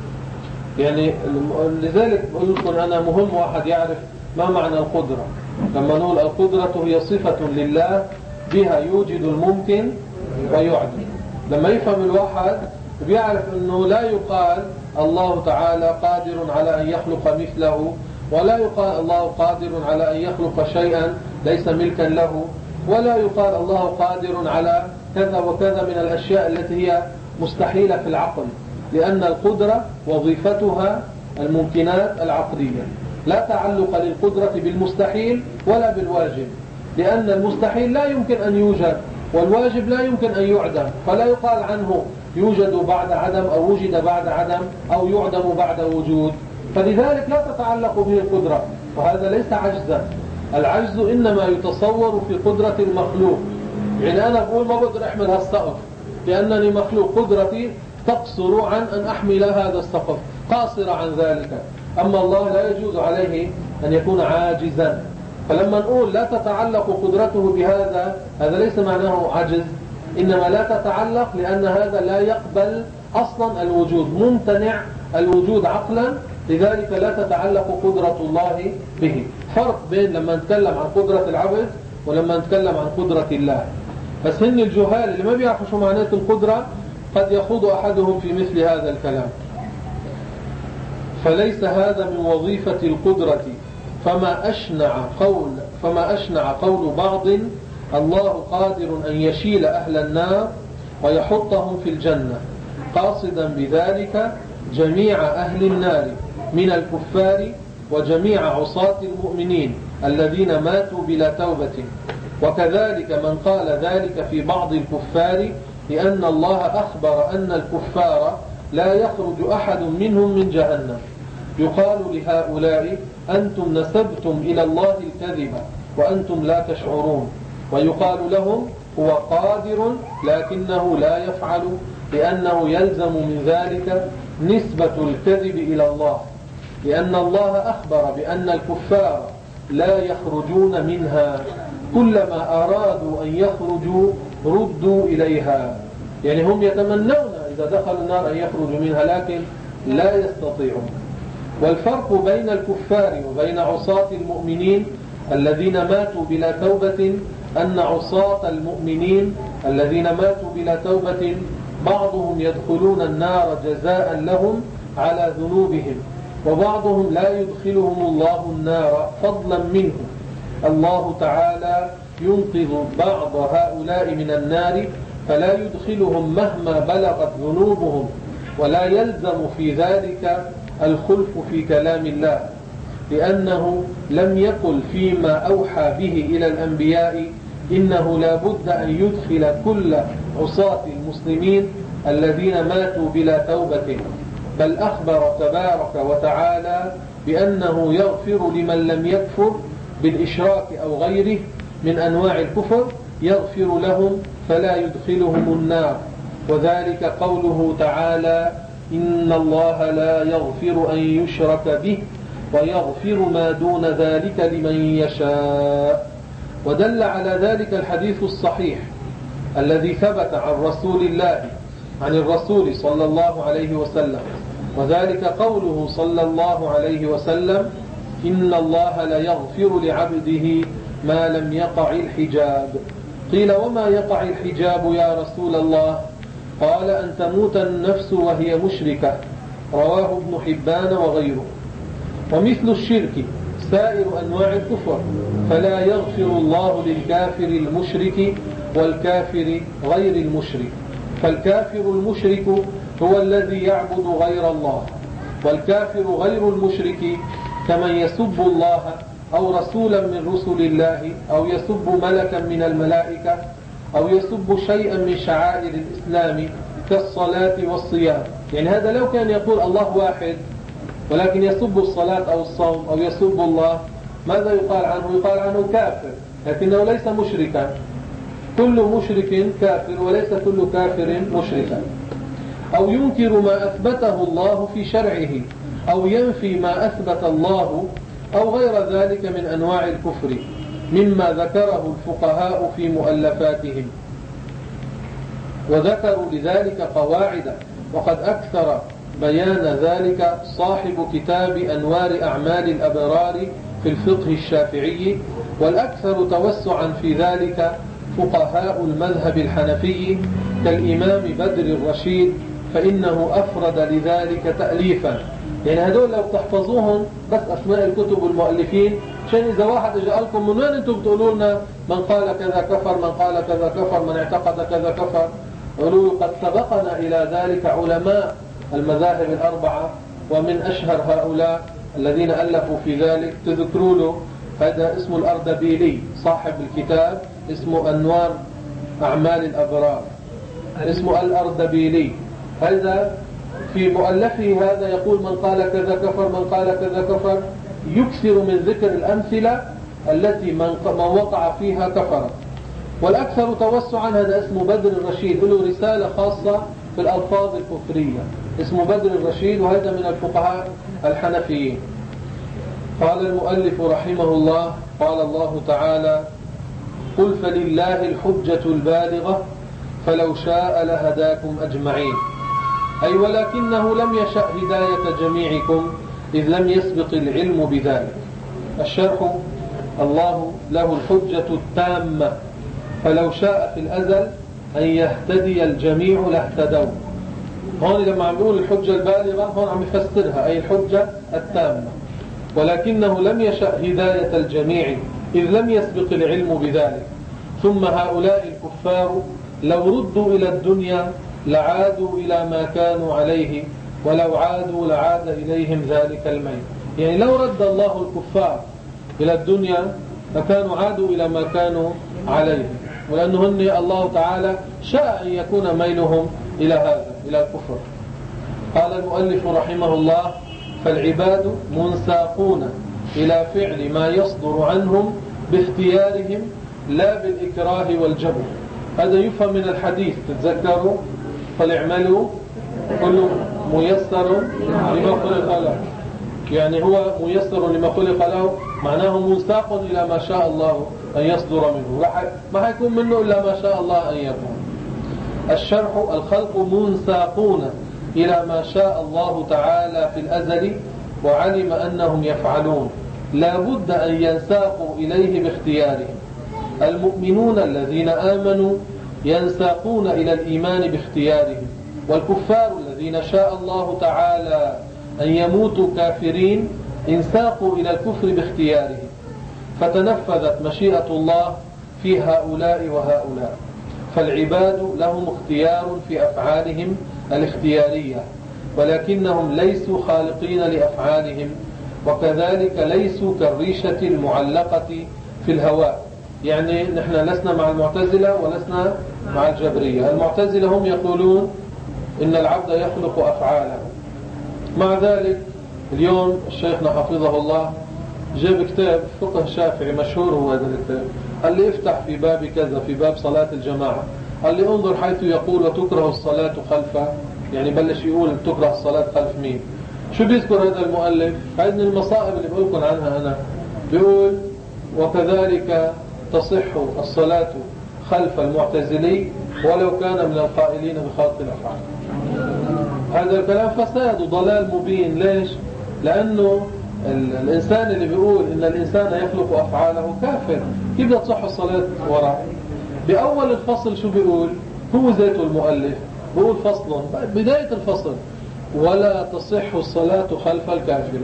يعني لذلك قلت أنا مهم واحد يعرف ما معنى القدرة. لما نقول القدرة هي صفة لله بها يوجد الممكن ويعدم، لما يفهم الواحد بيعرف أنه لا يقال الله تعالى قادر على أن يخلق مثله، ولا يقال الله قادر على أن يخلق شيئا ليس ملكا له، ولا يقال الله قادر على كذا وكذا من الأشياء التي هي مستحيلة في العقل، لأن القدرة وظيفتها الممكنات العقلية، لا تعلق للقدرة بالمستحيل ولا بالواجب، لأن المستحيل لا يمكن أن يوجد والواجب لا يمكن أن يعدم، فلا يقال عنه يوجد بعد عدم أو وجد بعد عدم أو يعدم بعد وجود، فلذلك لا تتعلق به القدرة، وهذا ليس عجزا. العجز إنما يتصور في قدرة المخلوق. يعني أنا أقول ما بقدر أحمل هالسقف لأنني مخلوق، قدرتي تقصر عن أن أحمل هذا السقف، قاصر عن ذلك. أما الله لا يجوز عليه أن يكون عاجزا. فلما نقول لا تتعلق قدرته بهذا، هذا ليس معناه عجز، إنما لا تتعلق لأن هذا لا يقبل أصلا الوجود، ممتنع الوجود عقلا، لذلك لا تتعلق قدرة الله به. فرق بين لما نتكلم عن قدرة العبد ولما نتكلم عن قدرة الله. بس هن الجهال اللي ما بيعرفوا شو معناه القدرة قد يخوض أحدهم في مثل هذا الكلام. فليس هذا من وظيفة القدرة. فما أشنع قول فما أشنع قول بعض الله قادر أن يشيل أهل النار ويحطهم في الجنة، قاصدا بذلك جميع أهل النار من الكفار وجميع عصاة المؤمنين الذين ماتوا بلا توبة. وكذلك من قال ذلك في بعض الكفار، لأن الله أخبر أن الكفار لا يخرج أحد منهم من جهنم. يقال لهؤلاء أنتم نسبتم إلى الله الكذب وأنتم لا تشعرون، ويقال لهم هو قادر لكنه لا يفعل، لأنه يلزم من ذلك نسبة الكذب إلى الله، لأن الله أخبر بأن الكفار لا يخرجون منها، كلما أرادوا أن يخرجوا ردوا إليها. يعني هم يتمنون إذا دخلوا النار أن يخرجوا منها لكن لا يستطيعون. والفرق بين الكفار وبين عصاة المؤمنين الذين ماتوا بلا توبة أن عصاة المؤمنين الذين ماتوا بلا توبة بعضهم يدخلون النار جزاء لهم على ذنوبهم، وبعضهم لا يدخلهم الله النار فضلا منه. الله تعالى ينقذ بعض هؤلاء من النار فلا يدخلهم مهما بلغت ذنوبهم، ولا يلزم في ذلك الخلف في كلام الله، لأنه لم يقل فيما أوحى به إلى الأنبياء إنه لا بد أن يدخل كل عصاة المسلمين الذين ماتوا بلا توبة، بل أخبر تبارك وتعالى بأنه يغفر لمن لم يكفر بالإشراك أو غيره من أنواع الكفر، يغفر لهم فلا يدخلهم النار. وذلك قوله تعالى: إن الله لا يغفر أن يشرك به ويغفر ما دون ذلك لمن يشاء. ودل على ذلك الحديث الصحيح الذي ثبت عن رسول الله عن الرسول صلى الله عليه وسلم، وذلك قوله صلى الله عليه وسلم: إن الله لا يغفر لعبده ما لم يقع الحجاب. قيل: وما يقع الحجاب يا رسول الله؟ قال: أن تموت النفس وهي مشركة. رواه ابن حبان وغيره. ومثل الشرك سائر أنواع الكفر، فلا يغفر الله للكافر المشرك والكافر غير المشرك. فالكافر المشرك هو الذي يعبد غير الله، والكافر غير المشرك كمن يسب الله أو رسولا من رسل الله أو يسب ملكا من الملائكة أو يسب شيئا من شعائر الإسلام كالصلاة والصيام. يعني هذا لو كان يقول الله واحد ولكن يسب الصلاة أو الصوم أو يسب الله، ماذا يقال عنه؟ يقال عنه كافر، لكنه ليس مشركا. كل مشرك كافر وليس كل كافر مشركا. أو ينكر ما أثبته الله في شرعه، أو ينفي ما أثبت الله، أو غير ذلك من أنواع الكفر مما ذكره الفقهاء في مؤلفاتهم. وذكروا لذلك قواعد، وقد أكثر بيان ذلك صاحب كتاب أنوار أعمال الأبرار في الفقه الشافعي، والأكثر توسعا في ذلك فقهاء المذهب الحنفي كالإمام بدر الرشيد، فإنه أفرد لذلك تأليفا. يعني هدول لو تحفظوهم بس أسماء الكتب والمؤلفين، عشان إذا واحد اجى لكم من وين أنتم بتقولوا لنا من قال كذا كفر، من قال كذا كفر، من اعتقد كذا كفر، قالوا قد سبقنا إلى ذلك علماء المذاهب الأربعة، ومن أشهر هؤلاء الذين ألفوا في ذلك تذكروا له هذا اسمه الأردبيلي، صاحب الكتاب اسمه أنوار أعمال الأبرار، اسمه الأردبيلي. هذا في مؤلفه هذا يقول من قال كذا كفر، من قال كذا كفر، يكثر من ذكر الأمثلة التي من وقع فيها كفر. والأكثر توسعا هذا اسمه بدر الرشيد، له رسالة خاصة في الألفاظ الكفرية، اسمه بدر الرشيد، وهذا من الفقهاء الحنفيين. قال المؤلف رحمه الله: قال الله تعالى: قل فلله الحجة البالغة فلو شاء لهداكم أجمعين. أي ولكنه لم يشأ هداية جميعكم إذ لم يسبق العلم بذلك. الشرح: الله له الحجة التامة، فلو شاء في الأزل أن يهتدي الجميع لاهتدوا. هون لما عم يقول الحجة البالغة هون عم يفسرها، أي الحجة التامة، ولكنه لم يشأ هداية الجميع إذ لم يسبق العلم بذلك. ثم هؤلاء الكفار لو ردوا إلى الدنيا لعادوا إلى ما كانوا عليه، ولو عادوا لعاد إليهم ذلك الميل. يعني لو رد الله الكفار إلى الدنيا لكانوا عادوا إلى ما كانوا عليه، ولأنهن الله تعالى شاء أن يكون ميلهم إلى هذا، إلى الكفر. قال المؤلف رحمه الله: فالعباد منساقون إلى فعل ما يصدر عنهم باختيارهم لا بالإكراه والجبر. هذا يفهم من الحديث، تتذكروا: فليعملوا كل ميسر لما خلق له. يعني هو ميسر لما خلق له، معناه منساق إلى ما شاء الله أن يصدر منه، ما هيكون منه إلا ما شاء الله أن يكون. الشرح: الخلق منساقون إلى ما شاء الله تعالى في الأزل وعلم أنهم يفعلون لا بد أن ينساقوا إليه باختيارهم. المؤمنون الذين آمنوا ينساقون إلى الإيمان باختيارهم، والكفار الذين شاء الله تعالى أن يموتوا كافرين انساقوا إلى الكفر باختيارهم، فتنفذت مشيئة الله في هؤلاء وهؤلاء. فالعباد لهم اختيار في أفعالهم الاختيارية، ولكنهم ليسوا خالقين لأفعالهم، وكذلك ليسوا كالريشة المعلقة في الهواء. يعني نحن لسنا مع المعتزلة ولسنا مع الجبرية. المعتزلة هم يقولون إن العبد يخلق أفعاله. مع ذلك اليوم شيخنا حفظه الله جاب كتاب فقه شافعي مشهور هو هذا الكتاب، قال لي افتح في باب كذا في باب صلاة الجماعة، قال لي انظر حيث يقول وتكره الصلاة خلفه، يعني بلش يقول تكره الصلاة خلف مين. شو بيذكر هذا المؤلف؟ هذه من المصائب اللي بقول لكم عنها أنا. بيقول وكذلك تصح الصلاة خلف المعتزلي ولو كان من القائلين بخلق الأفعال. هذا الكلام فساد وضلال مبين. ليش؟ لأنه الإنسان اللي بيقول إن الإنسان يخلق أفعاله كافر، كيف بدها تصح الصلاة وراء؟ بأول الفصل شو بيقول؟ هو ذاته المؤلف بيقول فصل بداية الفصل ولا تصح الصلاة خلف الكافر.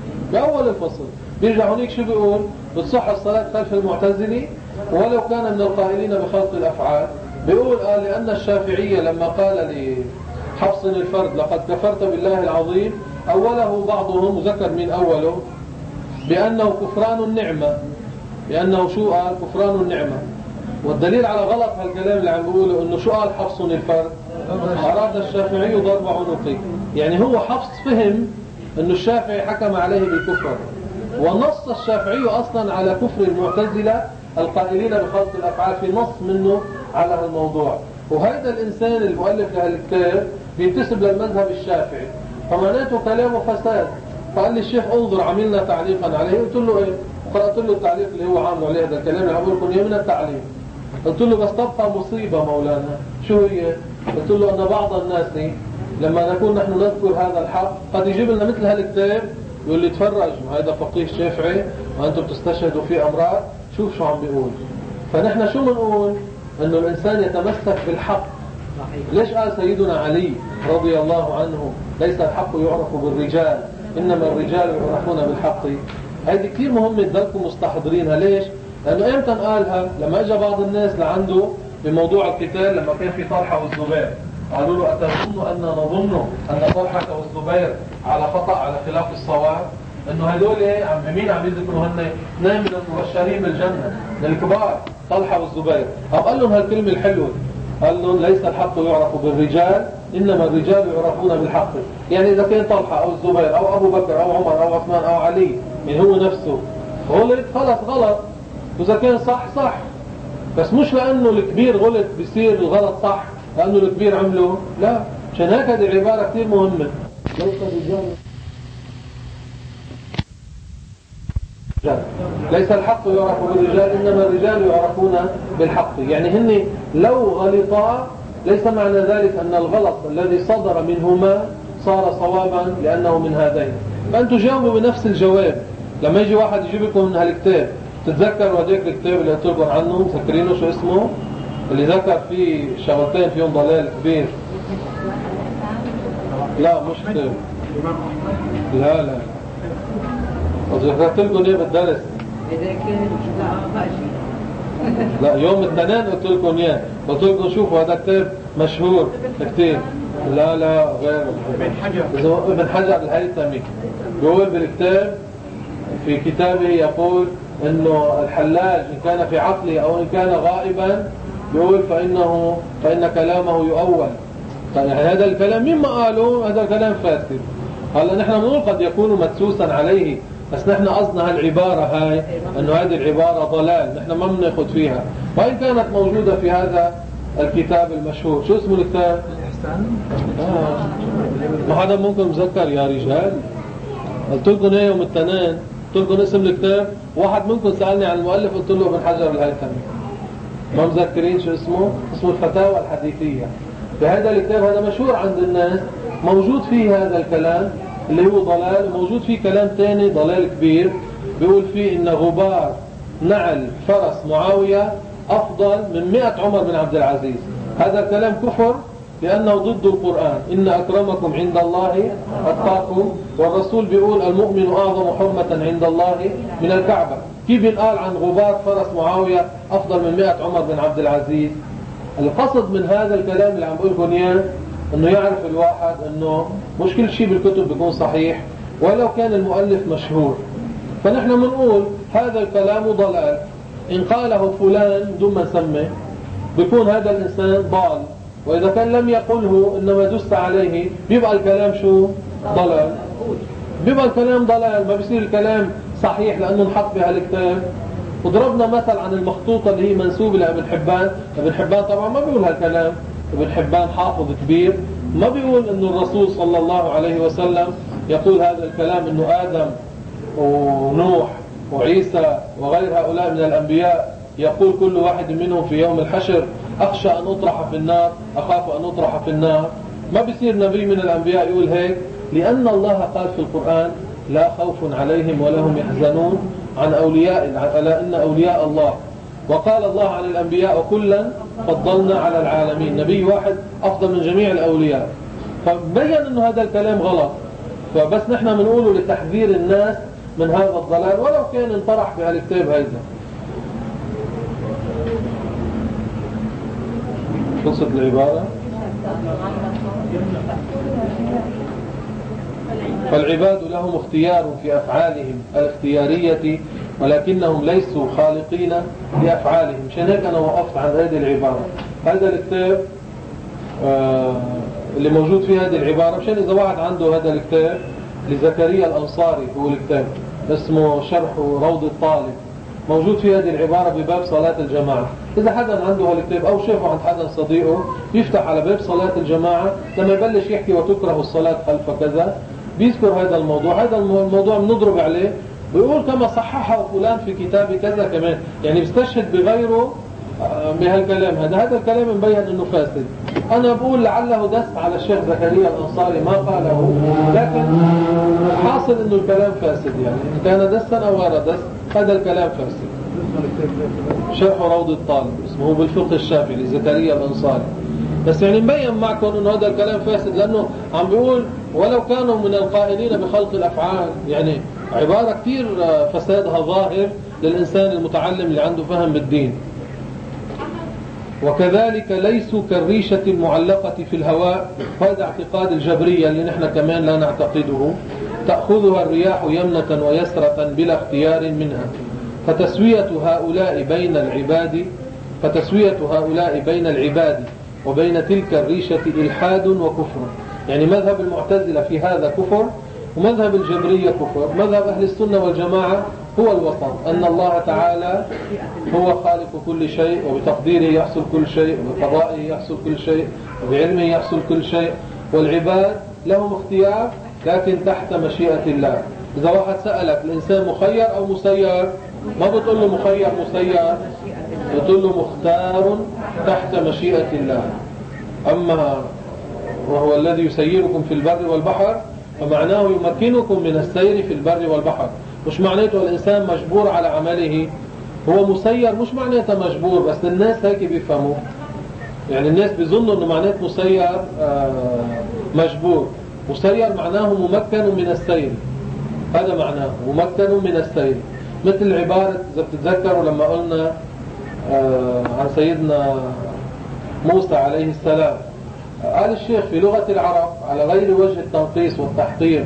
بأول الفصل بيرجع هناك شو بيقول؟ بتصح الصلاة خلف المعتزلي ولو كان من القائلين بخلق الأفعال. بيقول آه لأن الشافعية لما قال لحفص الفرد لقد كفرت بالله العظيم، أوله بعضهم ذكر من أوله بأنه كفران النعمة، بأنه شو قال؟ كفران النعمة. والدليل على غلط هالكلام اللي عم بيقوله انه شو قال حفص الفرد؟ أراد الشافعي ضرب عنقه. يعني هو حفص فهم انه الشافعي حكم عليه بالكفر، ونص الشافعي اصلا على كفر المعتزلة القائلين بخلق الافعال في نص منه على هالموضوع. وهذا الانسان المؤلف لهالكتاب بينتسب للمذهب الشافعي، فمعناته كلامه فساد. فقال لي الشيخ انظر عملنا تعليقا عليه. قلت له ايه؟ قرأت له التعليق اللي هو عامله عليه هذا الكلام اللي عم بقول لكم من التعليم. قلت له بس تبقى مصيبة مولانا. شو هي؟ قلت له أن بعض الناس لما نكون نحن نذكر هذا الحق قد يجيب لنا مثل هالكتاب يقول لي تفرج هذا فقيه شافعي وأنتم تستشهدوا في أمراض، شوف شو عم بيقول. فنحن شو بنقول؟ أنه الإنسان يتمسك بالحق. ليش قال سيدنا علي رضي الله عنه ليس الحق يعرف بالرجال إنما الرجال يعرفون بالحق؟ هذه كثير مهمة تضلكم مستحضرينها. ليش؟ لأنه إمتى قالها؟ لما اجى بعض الناس لعنده بموضوع القتال، لما كان في طلحة والزبير قالوا له أتظن أن نظن أن طلحة والزبير على خطأ على خلاف الصواب؟ إنه هدول عم بمين عم يذكروا هن اثنين من المبشرين بالجنة من الكبار طلحة والزبير. أو قال لهم هالكلمة الحلوة، قال لهم ليس الحق يعرف بالرجال إنما الرجال يعرفون بالحق. يعني إذا كان طلحة أو الزبير أو أبو بكر أو عمر أو عثمان أو علي يعني هو نفسه غلط خلص غلط، وإذا كان صح صح. بس مش لأنه الكبير غلط بيصير الغلط صح، لأنه الكبير عمله لا. عشان هيك هذه العبارة كثير مهمة. ليس الرجال ليس الحق يعرف بالرجال إنما الرجال يعرفون بالحق. يعني هن لو غلطا ليس معنى ذلك أن الغلط الذي صدر منهما صار صوابا لأنه من هذين. فأنتوا جاوبوا بنفس الجواب. لما يجي واحد يجيب لكم من هالكتاب تتذكروا هذيك الكتاب اللي قلت لكم عنه مذكرينه شو اسمه؟ اللي ذكر فيه شغلتين فيهم ضلال كبير. لا مش كتاب، لا لا ذكرت لكم ايه بالدرس؟ لا يوم الاثنين قلت لكم اياه، قلت لكم شوفوا هذا كتاب مشهور كتير. لا لا غير ابن حجر ابن حجر الهيثمي بيقول بالكتاب في كتابه يقول انه الحلاج ان كان في عقله او ان كان غائبا بيقول فانه فان كلامه يؤول. يعني هذا الكلام مما قالوا هذا الكلام فاسد. هلا نحن بنقول قد يكون مدسوسا عليه، بس نحن قصدنا هالعبارة هاي انه هذه العبارة ضلال نحن ما بناخذ فيها، وإن كانت موجودة في هذا الكتاب المشهور. شو اسمه الكتاب؟ الإحسان. آه. ما حدا ممكن مذكر يا رجال؟ قلت لكم ايه يوم الاثنين قلت لكم اسم الكتاب، واحد منكم سألني عن المؤلف قلت له ابن حجر الهيثمي. ما مذكرين شو اسمه؟ اسمه الفتاوى الحديثية. بهذا الكتاب هذا مشهور عند الناس، موجود فيه هذا الكلام اللي هو ضلال. موجود فيه كلام ثاني ضلال كبير بيقول فيه إن غبار نعل فرس معاوية أفضل من مئة عمر بن عبد العزيز. هذا الكلام كفر لأنه ضد القرآن. إن أكرمكم عند الله أتقاكم، والرسول بيقول المؤمن أعظم حرمة عند الله من الكعبة. كيف ينقال عن غبار فرس معاوية أفضل من مئة عمر بن عبد العزيز؟ القصد من هذا الكلام اللي عم بقول لكم إياه إنه يعرف الواحد إنه مش كل شيء بالكتب بيكون صحيح ولو كان المؤلف مشهور. فنحن بنقول هذا الكلام ضلال، إن قاله فلان دون ما نسمي بيكون هذا الإنسان ضال، وإذا كان لم يقله إنما دست عليه بيبقى الكلام شو؟ ضلال. بيبقى الكلام ضلال، ما بيصير الكلام صحيح لأنه نحط بهالكتاب. وضربنا مثل عن المخطوطة اللي هي منسوبة لابن حبان. ابن حبان طبعا ما بيقول هالكلام، ابن حبان حافظ كبير، ما بيقول إنه الرسول صلى الله عليه وسلم يقول هذا الكلام، إنه آدم ونوح وعيسى وغير هؤلاء من الأنبياء يقول كل واحد منهم في يوم الحشر أخشى أن أطرح في النار، أخاف أن أطرح في النار. ما بيصير نبي من الأنبياء يقول هيك، لأن الله قال في القرآن لا خوف عليهم ولا هم يحزنون عن أولياء، ألا إن أولياء الله. وقال الله عن الأنبياء وكلا فضلنا على العالمين، نبي واحد أفضل من جميع الأولياء. فبين أنه هذا الكلام غلط، فبس نحن بنقوله لتحذير الناس من هذا الضلال ولو كان انطرح في هالكتاب هيدا. خلصت العبارة. فالعباد لهم اختيار في أفعالهم الاختيارية ولكنهم ليسوا خالقين لأفعالهم. مشان هيك أنا وقفت عن هذه العبارة. هذا الكتاب آه اللي موجود فيه هذه العبارة، مشان إذا واحد عنده هذا الكتاب لزكريا الأنصاري، هو الكتاب اسمه شرح روض الطالب، موجود في هذه العبارة بباب صلاة الجماعة. إذا حدا عنده هالكتاب أو شافه عند حدا صديقه يفتح على باب صلاة الجماعة، لما يبلش يحكي وتكره الصلاة خلف كذا بيذكر هذا الموضوع. هذا الموضوع بنضرب عليه، بيقول كما صححه فلان في كتاب كذا كمان، يعني بيستشهد بغيره بهالكلام هذا. هذا الكلام مبين انه فاسد. انا بقول لعله دس على الشيخ زكريا الانصاري ما قاله، لكن حاصل انه الكلام فاسد. يعني ان كان دسا او غير دس هذا الكلام فاسد. شرح روض الطالب اسمه بالفقه الشافعي لزكريا الانصاري. بس يعني مبين معكم انه هذا الكلام فاسد، لانه عم بيقول ولو كانوا من القائلين بخلق الافعال، يعني عبارة كثير فسادها ظاهر للإنسان المتعلم اللي عنده فهم بالدين. وكذلك ليسوا كالريشة المعلقة في الهواء، هذا اعتقاد الجبرية اللي نحن كمان لا نعتقده. تأخذها الرياح يمنة ويسرة بلا اختيار منها، فتسوية هؤلاء بين العباد فتسوية هؤلاء بين العباد وبين تلك الريشة إلحاد وكفر. يعني مذهب المعتزلة في هذا كفر، ومذهب الجبرية كفر. مذهب أهل السنة والجماعة هو الوسط، أن الله تعالى هو خالق كل شيء، وبتقديره يحصل كل شيء، وبقضائه يحصل كل شيء، وبعلمه يحصل كل شيء، والعباد لهم اختيار لكن تحت مشيئة الله. إذا واحد سألك الإنسان مخير أو مسير، ما بتقول له مخير مسير، بتقول له مختار تحت مشيئة الله. أما وهو الذي يسيركم في البر والبحر فمعناه يمكنكم من السير في البر والبحر. مش معناته الإنسان مجبور على عمله، هو مسير مش معناته مجبور، بس الناس هيك بيفهموا. يعني الناس بيظنوا انه معناته مسير مجبور. مسير معناه ممكن من السير، هذا معناه ممكن من السير. مثل عبارة إذا بتتذكروا لما قلنا عن سيدنا موسى عليه السلام، قال الشيخ في لغة العرب على غير وجه التنقيص والتحقير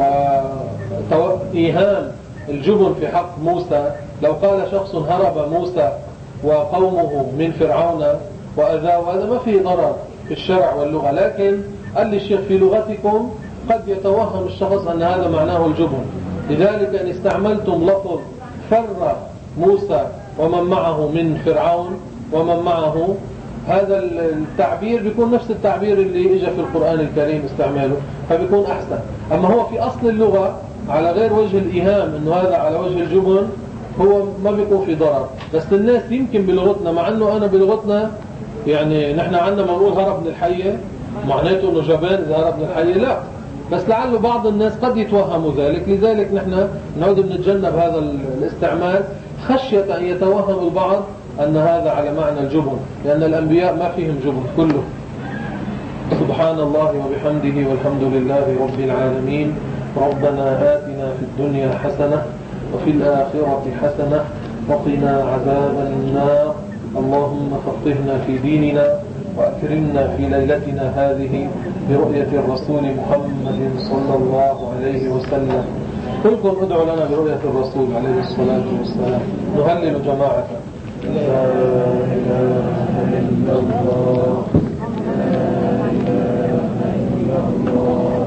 وإيهام الجبن في حق موسى، لو قال شخص هرب موسى وقومه من فرعون وأذاه، هذا ما فيه ضرر في الشرع واللغة. لكن قال لي الشيخ في لغتكم قد يتوهم الشخص أن هذا معناه الجبن، لذلك إن استعملتم لفظ فر موسى ومن معه من فرعون ومن معه، هذا التعبير بيكون نفس التعبير اللي اجى في القرآن الكريم استعماله، فبيكون أحسن. أما هو في أصل اللغة على غير وجه الإيهام إنه هذا على وجه الجبن، هو ما بيكون في ضرر. بس الناس يمكن بلغتنا، مع أنه أنا بلغتنا يعني نحن عندنا ما نقول هرب من الحية معناته إنه جبان إذا هرب من الحية، لا، بس لعل بعض الناس قد يتوهموا ذلك، لذلك نحن نعود بنتجنب هذا الاستعمال خشية أن يتوهم البعض أن هذا على معنى الجبن، لأن الأنبياء ما فيهم جبن كله. سبحان الله وبحمده والحمد لله رب العالمين. ربنا آتنا في الدنيا حسنة وفي الآخرة حسنة وقنا عذاب النار. اللهم فقهنا في ديننا وأكرمنا في ليلتنا هذه برؤية الرسول محمد صلى الله عليه وسلم. كلكم ادعوا لنا برؤية الرسول عليه الصلاة والسلام. نهلل جماعة. لا إله إلا الله، لا إله إلا الله،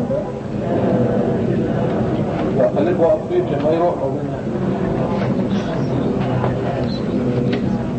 لا خليك واقفين ما يروح.